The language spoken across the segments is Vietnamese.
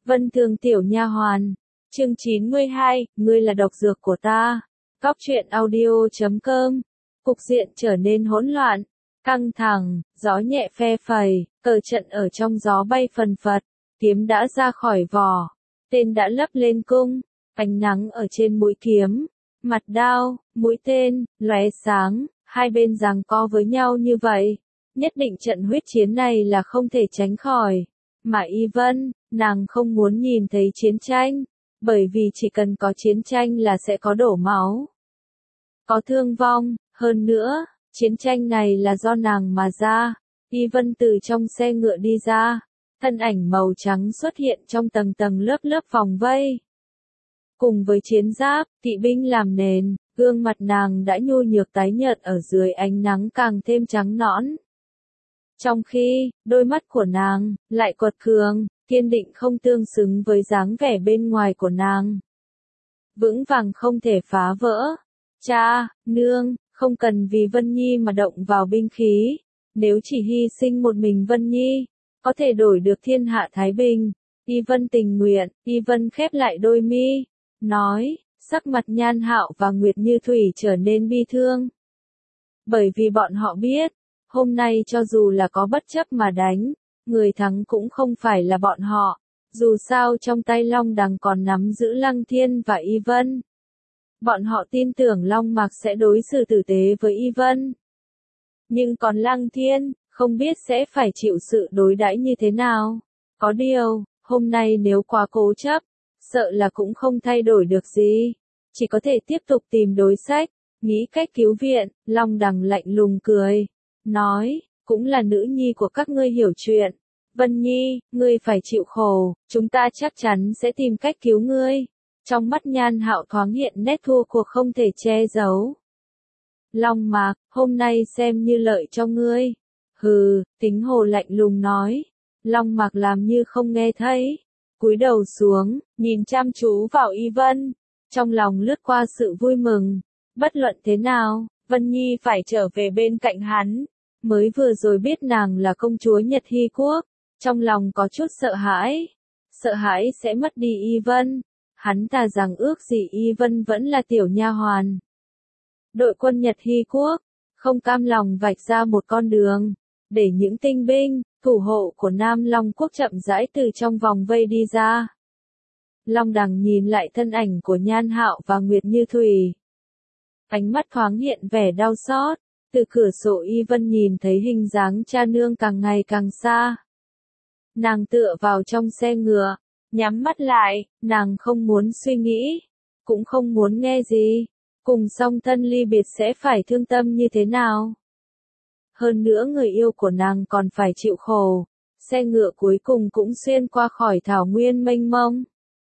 Vân Thường tiểu nha hoàn. Chương 92, ngươi là độc dược của ta. Cóc truyện audio.com. Cục diện trở nên hỗn loạn, căng thẳng, gió nhẹ phe phẩy, cờ trận ở trong gió bay phần phật, kiếm đã ra khỏi vỏ, tên đã lấp lên cung, ánh nắng ở trên mũi kiếm, mặt đao, mũi tên, lóe sáng, hai bên giằng co với nhau như vậy. Nhất định trận huyết chiến này là không thể tránh khỏi. Mà Y Vân, nàng không muốn nhìn thấy chiến tranh, bởi vì chỉ cần có chiến tranh là sẽ có đổ máu, có thương vong, hơn nữa, chiến tranh này là do nàng mà ra. Y Vân từ trong xe ngựa đi ra, thân ảnh màu trắng xuất hiện trong tầng tầng lớp lớp vòng vây. Cùng với chiến giáp, kỵ binh làm nền, gương mặt nàng đã nhu nhược tái nhợt ở dưới ánh nắng càng thêm trắng nõn. Trong khi, đôi mắt của nàng, lại quật cường, kiên định không tương xứng với dáng vẻ bên ngoài của nàng. Vững vàng không thể phá vỡ. Cha, nương, không cần vì Vân Nhi mà động vào binh khí. Nếu chỉ hy sinh một mình Vân Nhi, có thể đổi được thiên hạ thái bình. Y Vân tình nguyện, Y Vân khép lại đôi mi, nói, sắc mặt Nhan Hạo và Nguyệt Như Thủy trở nên bi thương. Bởi vì bọn họ biết, hôm nay cho dù là có bất chấp mà đánh, người thắng cũng không phải là bọn họ. Dù sao trong tay Long Đằng còn nắm giữ Lăng Thiên và Y Vân. Bọn họ tin tưởng Long Mạc sẽ đối xử tử tế với Y Vân. Nhưng còn Lăng Thiên, không biết sẽ phải chịu sự đối đãi như thế nào. Có điều, hôm nay nếu quá cố chấp, sợ là cũng không thay đổi được gì. Chỉ có thể tiếp tục tìm đối sách, nghĩ cách cứu viện. Long Đằng lạnh lùng cười, nói, cũng là nữ nhi của các ngươi hiểu chuyện. Vân Nhi, ngươi phải chịu khổ, chúng ta chắc chắn sẽ tìm cách cứu ngươi. Trong mắt Nhan Hạo thoáng hiện nét thua cuộc không thể che giấu. Long Mạc, hôm nay xem như lợi cho ngươi. Hừ, Tính Hồ lạnh lùng nói. Long Mạc làm như không nghe thấy, cúi đầu xuống, nhìn chăm chú vào Y Vân, trong lòng lướt qua sự vui mừng. Bất luận thế nào, Vân Nhi phải trở về bên cạnh hắn. Mới vừa rồi biết nàng là công chúa Nhật Hy Quốc, trong lòng có chút sợ hãi sẽ mất đi Y Vân. Hắn thà rằng ước gì Y Vân vẫn là tiểu nha hoàn. Đội quân Nhật Hy Quốc, không cam lòng vạch ra một con đường, để những tinh binh, thủ hộ của Nam Long Quốc chậm rãi từ trong vòng vây đi ra. Long Đằng nhìn lại thân ảnh của Nhan Hạo và Nguyệt Như Thủy. Ánh mắt thoáng hiện vẻ đau xót, từ cửa sổ Y Vân nhìn thấy hình dáng cha nương càng ngày càng xa. Nàng tựa vào trong xe ngựa, nhắm mắt lại, nàng không muốn suy nghĩ, cũng không muốn nghe gì. Cùng song thân ly biệt sẽ phải thương tâm như thế nào? Hơn nữa người yêu của nàng còn phải chịu khổ. Xe ngựa cuối cùng cũng xuyên qua khỏi thảo nguyên mênh mông.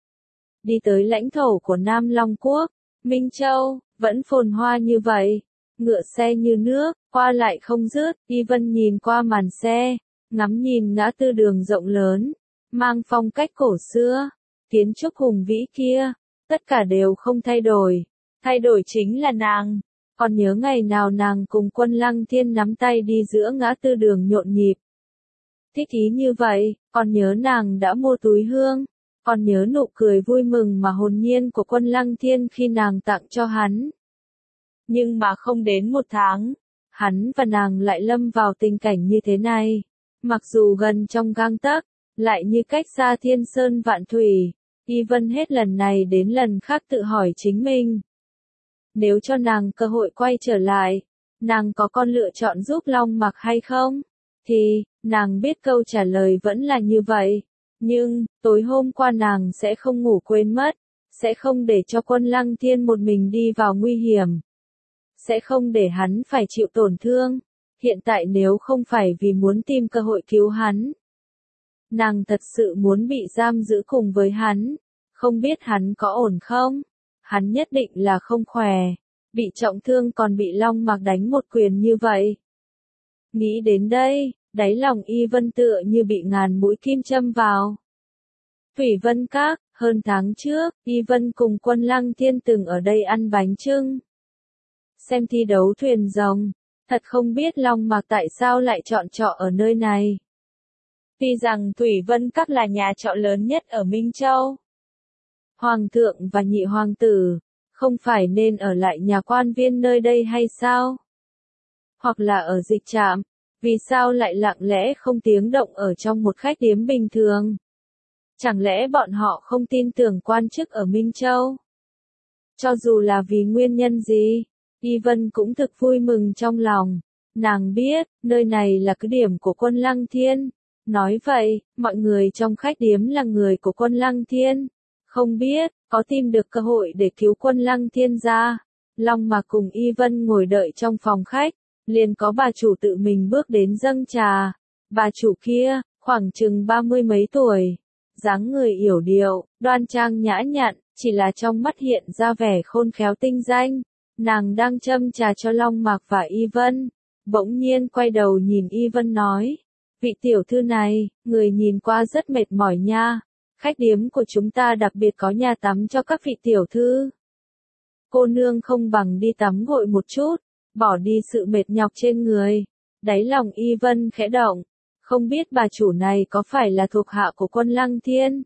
Đi tới lãnh thổ của Nam Long Quốc, Minh Châu, vẫn phồn hoa như vậy. Ngựa xe như nước, qua lại không dứt. Y Vân nhìn qua màn xe, ngắm nhìn ngã tư đường rộng lớn, mang phong cách cổ xưa, kiến trúc hùng vĩ kia, tất cả đều không thay đổi. Thay đổi chính là nàng. Còn nhớ ngày nào nàng cùng Quân Lăng Thiên nắm tay đi giữa ngã tư đường nhộn nhịp. Thích ý như vậy, còn nhớ nàng đã mua túi hương, còn nhớ nụ cười vui mừng mà hồn nhiên của Quân Lăng Thiên khi nàng tặng cho hắn. Nhưng mà không đến một tháng, hắn và nàng lại lâm vào tình cảnh như thế này. Mặc dù gần trong gang tấc, lại như cách xa thiên sơn vạn thủy. Y Vân hết lần này đến lần khác tự hỏi chính mình. Nếu cho nàng cơ hội quay trở lại, nàng có con lựa chọn giúp Long Mạc hay không? Thì, nàng biết câu trả lời vẫn là như vậy. Nhưng, tối hôm qua nàng sẽ không ngủ quên mất, sẽ không để cho Quân Lăng Thiên một mình đi vào nguy hiểm. Sẽ không để hắn phải chịu tổn thương. Hiện tại nếu không phải vì muốn tìm cơ hội cứu hắn, nàng thật sự muốn bị giam giữ cùng với hắn. Không biết hắn có ổn không? Hắn nhất định là không khỏe, bị trọng thương còn bị Long Mạc đánh một quyền như vậy. Nghĩ đến đây, đáy lòng Y Vân tựa như bị ngàn mũi kim châm vào. Thủy Vân Các, hơn tháng trước, Y Vân cùng Quân Lăng Thiên từng ở đây ăn bánh chưng, xem thi đấu thuyền rồng. Thật không biết Long Mạc tại sao lại chọn trọ ở nơi này. Tuy rằng Thủy Vân Các là nhà trọ lớn nhất ở Minh Châu. Hoàng thượng và nhị hoàng tử, không phải nên ở lại nhà quan viên nơi đây hay sao? Hoặc là ở dịch trạm, vì sao lại lặng lẽ không tiếng động ở trong một khách điếm bình thường? Chẳng lẽ bọn họ không tin tưởng quan chức ở Minh Châu? Cho dù là vì nguyên nhân gì, Y Vân cũng thực vui mừng trong lòng. Nàng biết, nơi này là cứ điểm của quân Lăng Thiên. Nói vậy, mọi người trong khách điếm là người của quân Lăng Thiên. Không biết, có tìm được cơ hội để cứu quân Lăng Thiên ra. Long Mạc cùng Y Vân ngồi đợi trong phòng khách, liền có bà chủ tự mình bước đến dâng trà. Bà chủ kia, khoảng chừng 30 mấy tuổi, dáng người yểu điệu, đoan trang nhã nhặn, chỉ là trong mắt hiện ra vẻ khôn khéo tinh danh. Nàng đang châm trà cho Long Mạc và Y Vân, bỗng nhiên quay đầu nhìn Y Vân nói, vị tiểu thư này, người nhìn qua rất mệt mỏi nha, khách điếm của chúng ta đặc biệt có nhà tắm cho các vị tiểu thư. Cô nương không bằng đi tắm gội một chút, bỏ đi sự mệt nhọc trên người. Đáy lòng Y Vân khẽ động, không biết bà chủ này có phải là thuộc hạ của quân Lăng Thiên.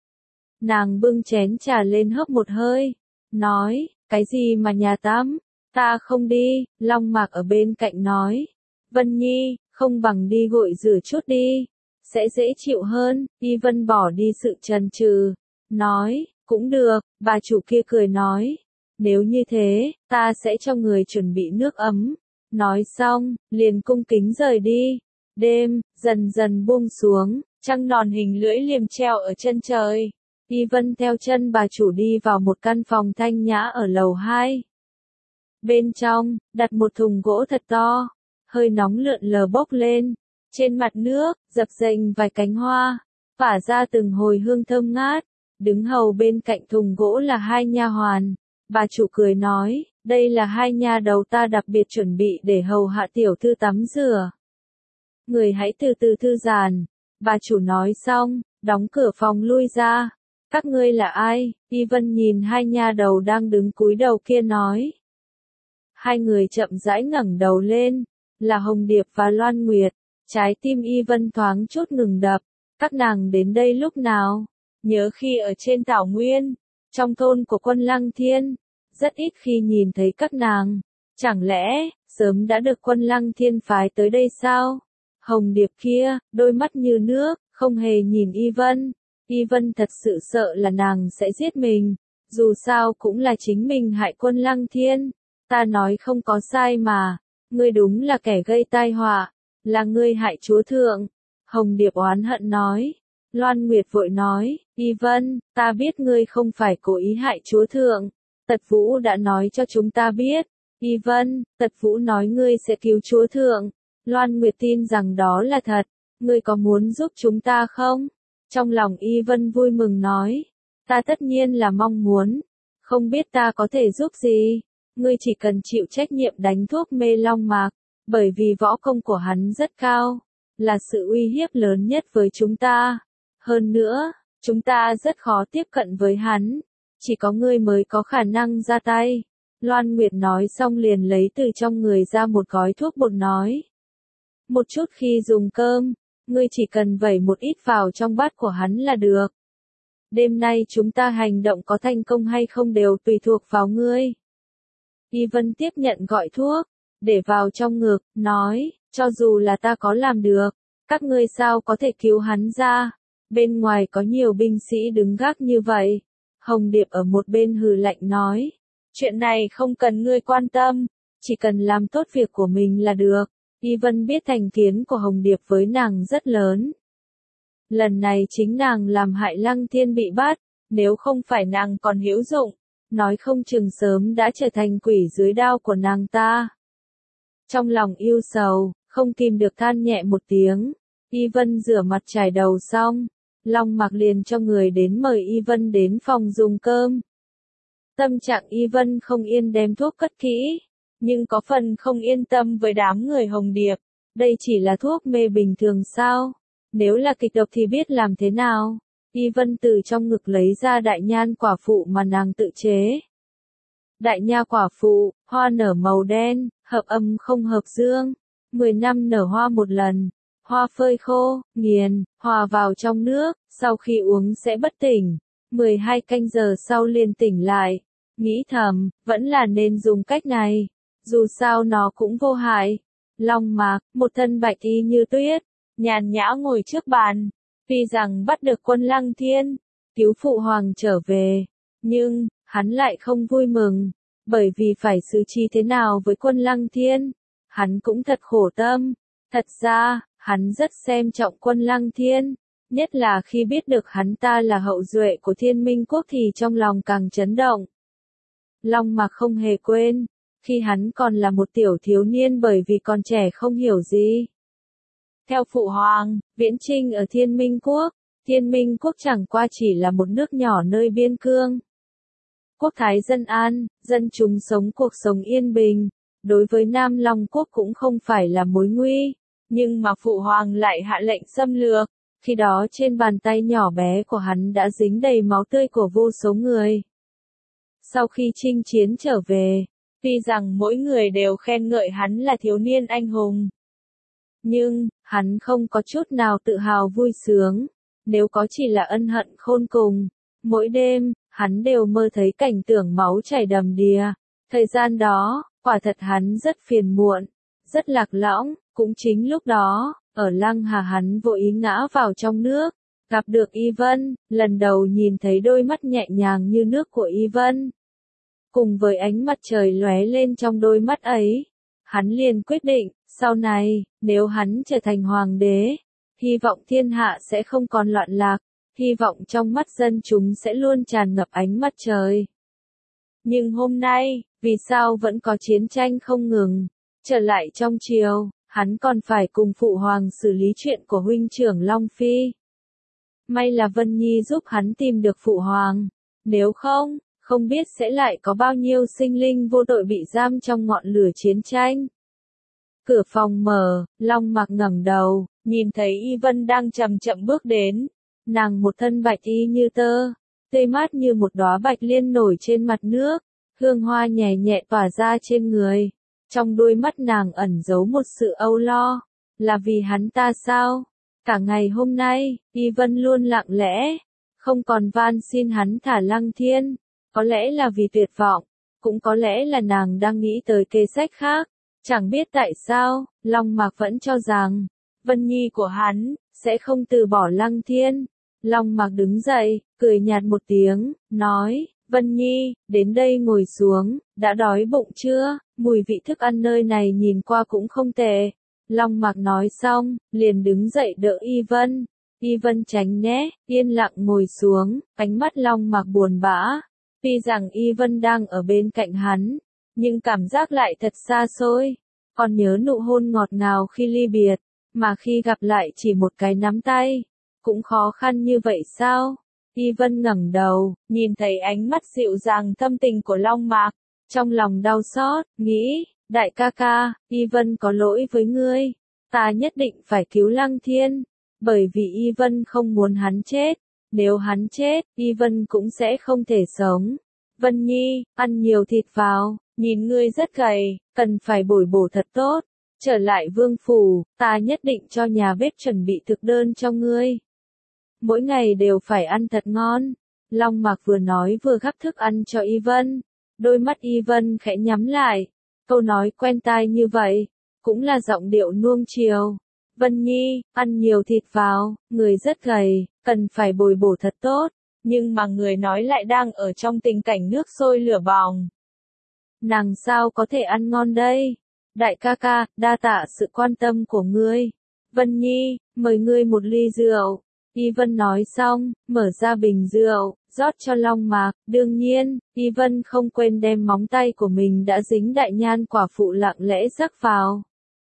Nàng bưng chén trà lên hớp một hơi, nói, cái gì mà nhà tắm, ta không đi. Long Mạc ở bên cạnh nói, Vân Nhi, không bằng đi gội rửa chút đi, sẽ dễ chịu hơn. Y Vân bỏ đi sự chần chừ, nói, cũng được. Bà chủ kia cười nói, nếu như thế, ta sẽ cho người chuẩn bị nước ấm. Nói xong, liền cung kính rời đi. Đêm, dần dần buông xuống, trăng non hình lưỡi liềm treo ở chân trời. Y Vân theo chân bà chủ đi vào một căn phòng thanh nhã ở lầu 2. Bên trong, đặt một thùng gỗ thật to, hơi nóng lượn lờ bốc lên. Trên mặt nước, dập dềnh vài cánh hoa, phả ra từng hồi hương thơm ngát. Đứng hầu bên cạnh thùng gỗ là hai nha hoàn. Bà chủ cười nói, đây là hai nha đầu ta đặc biệt chuẩn bị để hầu hạ tiểu thư tắm rửa. Người hãy từ từ thư giãn. Bà chủ nói xong, đóng cửa phòng lui ra. Các ngươi là ai? Y Vân nhìn hai nha đầu đang đứng cúi đầu kia nói. Hai người chậm rãi ngẩng đầu lên, là Hồng Điệp và Loan Nguyệt. Trái tim Y Vân thoáng chút ngừng đập. Các nàng đến đây lúc nào? Nhớ khi ở trên Thảo Nguyên, trong thôn của quân Lăng Thiên, rất ít khi nhìn thấy các nàng. Chẳng lẽ, sớm đã được quân Lăng Thiên phái tới đây sao? Hồng Điệp kia, đôi mắt như nước, không hề nhìn Y Vân. Y Vân thật sự sợ là nàng sẽ giết mình. Dù sao cũng là chính mình hại quân Lăng Thiên. Ta nói không có sai mà. Ngươi đúng là kẻ gây tai họa. Là ngươi hại chúa thượng. Hồng Điệp oán hận nói. Loan Nguyệt vội nói, Y Vân, ta biết ngươi không phải cố ý hại chúa thượng. Tật Vũ đã nói cho chúng ta biết. Y Vân, Tật Vũ nói ngươi sẽ cứu chúa thượng. Loan Nguyệt tin rằng đó là thật. Ngươi có muốn giúp chúng ta không? Trong lòng Y Vân vui mừng nói. Ta tất nhiên là mong muốn. Không biết ta có thể giúp gì. Ngươi chỉ cần chịu trách nhiệm đánh thuốc mê Long Mạc. Bởi vì võ công của hắn rất cao. Là sự uy hiếp lớn nhất với chúng ta. Hơn nữa, chúng ta rất khó tiếp cận với hắn. Chỉ có ngươi mới có khả năng ra tay. Loan Nguyệt nói xong liền lấy từ trong người ra một gói thuốc bột nói. Một chút khi dùng cơm, ngươi chỉ cần vẩy một ít vào trong bát của hắn là được. Đêm nay chúng ta hành động có thành công hay không đều tùy thuộc vào ngươi. Y Vân tiếp nhận gọi thuốc, để vào trong ngực, nói, cho dù là ta có làm được, các ngươi sao có thể cứu hắn ra. Bên ngoài có nhiều binh sĩ đứng gác như vậy. Hồng Điệp ở một bên hừ lạnh nói. Chuyện này không cần ngươi quan tâm. Chỉ cần làm tốt việc của mình là được. Y Vân biết thành kiến của Hồng Điệp với nàng rất lớn. Lần này chính nàng làm hại Lăng Thiên bị bắt. Nếu không phải nàng còn hữu dụng, nói không chừng sớm đã trở thành quỷ dưới đao của nàng ta. Trong lòng yêu sầu, không kìm được than nhẹ một tiếng. Y Vân rửa mặt chải đầu xong. Long Mạc liền cho người đến mời Y Vân đến phòng dùng cơm. Tâm trạng Y Vân không yên đem thuốc cất kỹ, nhưng có phần không yên tâm với đám người Hồng Điệp. Đây chỉ là thuốc mê bình thường sao? Nếu là kịch độc thì biết làm thế nào? Y Vân từ trong ngực lấy ra đại nhan quả phụ mà nàng tự chế. Đại nha quả phụ, hoa nở màu đen, hợp âm không hợp dương. 10 năm nở hoa một lần. hoa phơi khô, nghiền, hòa vào trong nước, sau khi uống sẽ bất tỉnh. 12 canh giờ sau liền tỉnh lại. Nghĩ thầm, vẫn là nên dùng cách này. Dù sao nó cũng vô hại. Long Mạc, một thân bạch y như tuyết, nhàn nhã ngồi trước bàn. Tuy rằng bắt được Quân Lăng Thiên, cứu phụ hoàng trở về, nhưng, hắn lại không vui mừng. Bởi vì phải xử trí thế nào với Quân Lăng Thiên, hắn cũng thật khổ tâm. Thật ra, hắn rất xem trọng Quân Lăng Thiên, nhất là khi biết được hắn ta là hậu duệ của Thiên Minh Quốc thì trong lòng càng chấn động. Long Mạc không hề quên, khi hắn còn là một tiểu thiếu niên bởi vì còn trẻ không hiểu gì. Theo phụ hoàng, viễn chinh ở Thiên Minh Quốc chẳng qua chỉ là một nước nhỏ nơi biên cương. Quốc thái dân an, dân chúng sống cuộc sống yên bình, đối với Nam Long Quốc cũng không phải là mối nguy, nhưng mà phụ hoàng lại hạ lệnh xâm lược, khi đó trên bàn tay nhỏ bé của hắn đã dính đầy máu tươi của vô số người. Sau khi chinh chiến trở về, tuy rằng mỗi người đều khen ngợi hắn là thiếu niên anh hùng, nhưng, hắn không có chút nào tự hào vui sướng, nếu có chỉ là ân hận khôn cùng. Mỗi đêm, hắn đều mơ thấy cảnh tượng máu chảy đầm đìa. Thời gian đó, quả thật hắn rất phiền muộn, rất lạc lõng, cũng chính lúc đó, ở Lăng Hà hắn vô ý ngã vào trong nước, gặp được Y Vân, lần đầu nhìn thấy đôi mắt nhẹ nhàng như nước của Y Vân. Cùng với ánh mặt trời lóe lên trong đôi mắt ấy, hắn liền quyết định, sau này, nếu hắn trở thành hoàng đế, hy vọng thiên hạ sẽ không còn loạn lạc, hy vọng trong mắt dân chúng sẽ luôn tràn ngập ánh mặt trời. Nhưng hôm nay, vì sao vẫn có chiến tranh không ngừng? Trở lại trong triều, hắn còn phải cùng phụ hoàng xử lý chuyện của huynh trưởng Long Phi. May là Vân Nhi giúp hắn tìm được phụ hoàng, nếu không, không biết sẽ lại có bao nhiêu sinh linh vô tội bị giam trong ngọn lửa chiến tranh. Cửa phòng mở, Long Mạc ngẩng đầu, nhìn thấy Y Vân đang chậm chậm bước đến. Nàng một thân bạch y như tơ, tươi mát như một đóa bạch liên nổi trên mặt nước, hương hoa nhẹ nhẹ tỏa ra trên người. Trong đôi mắt nàng ẩn giấu một sự âu lo, là vì hắn ta sao? Cả ngày hôm nay, Y Vân luôn lặng lẽ, không còn van xin hắn thả Lăng Thiên, có lẽ là vì tuyệt vọng, cũng có lẽ là nàng đang nghĩ tới kế sách khác. Chẳng biết tại sao, Long Mạc vẫn cho rằng, Vân Nhi của hắn, sẽ không từ bỏ Lăng Thiên. Long Mạc đứng dậy, cười nhạt một tiếng, nói, Vân Nhi, đến đây ngồi xuống, đã đói bụng chưa? Mùi vị thức ăn nơi này nhìn qua cũng không tệ. Long Mạc nói xong, liền đứng dậy đỡ Y Vân. Y Vân tránh né, yên lặng ngồi xuống, ánh mắt Long Mạc buồn bã. Tuy rằng Y Vân đang ở bên cạnh hắn, nhưng cảm giác lại thật xa xôi. Còn nhớ nụ hôn ngọt ngào khi ly biệt, mà khi gặp lại chỉ một cái nắm tay. Cũng khó khăn như vậy sao? Y Vân ngẩng đầu, nhìn thấy ánh mắt dịu dàng thâm tình của Long Mạc, trong lòng đau xót, nghĩ, đại ca ca, Y Vân có lỗi với ngươi, ta nhất định phải cứu Lăng Thiên, bởi vì Y Vân không muốn hắn chết, nếu hắn chết, Y Vân cũng sẽ không thể sống. Vân Nhi, ăn nhiều thịt vào, nhìn ngươi rất gầy, cần phải bồi bổ thật tốt. Trở lại vương phủ, ta nhất định cho nhà bếp chuẩn bị thực đơn cho ngươi. Mỗi ngày đều phải ăn thật ngon. Long Mạc vừa nói vừa gắp thức ăn cho Y Vân. Đôi mắt Y Vân khẽ nhắm lại. Câu nói quen tai như vậy, cũng là giọng điệu nuông chiều. Vân Nhi, ăn nhiều thịt vào, người rất gầy, cần phải bồi bổ thật tốt. Nhưng mà người nói lại đang ở trong tình cảnh nước sôi lửa bỏng. Nàng sao có thể ăn ngon đây? Đại ca ca, đa tạ sự quan tâm của ngươi. Vân Nhi, mời ngươi một ly rượu. Y Vân nói xong, mở ra bình rượu, rót cho Long Mạc. Đương nhiên, Y Vân không quên đem móng tay của mình đã dính đại nhan quả phụ lặng lẽ rắc vào.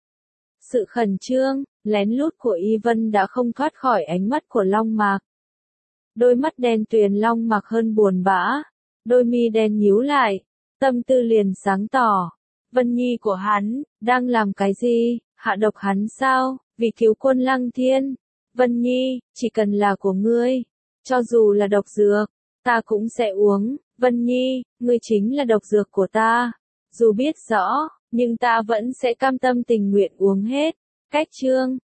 Sự khẩn trương, lén lút của Y Vân đã không thoát khỏi ánh mắt của Long Mạc. Đôi mắt đen tuyền Long Mạc hơn buồn bã, đôi mi đen nhíu lại, tâm tư liền sáng tỏ. Vân Nhi của hắn, đang làm cái gì? Hạ độc hắn sao? Vì cứu Quân Lăng Thiên. Vân Nhi, chỉ cần là của ngươi, cho dù là độc dược, ta cũng sẽ uống. Vân Nhi, ngươi chính là độc dược của ta. Dù biết rõ, nhưng ta vẫn sẽ cam tâm tình nguyện uống hết. Cách chương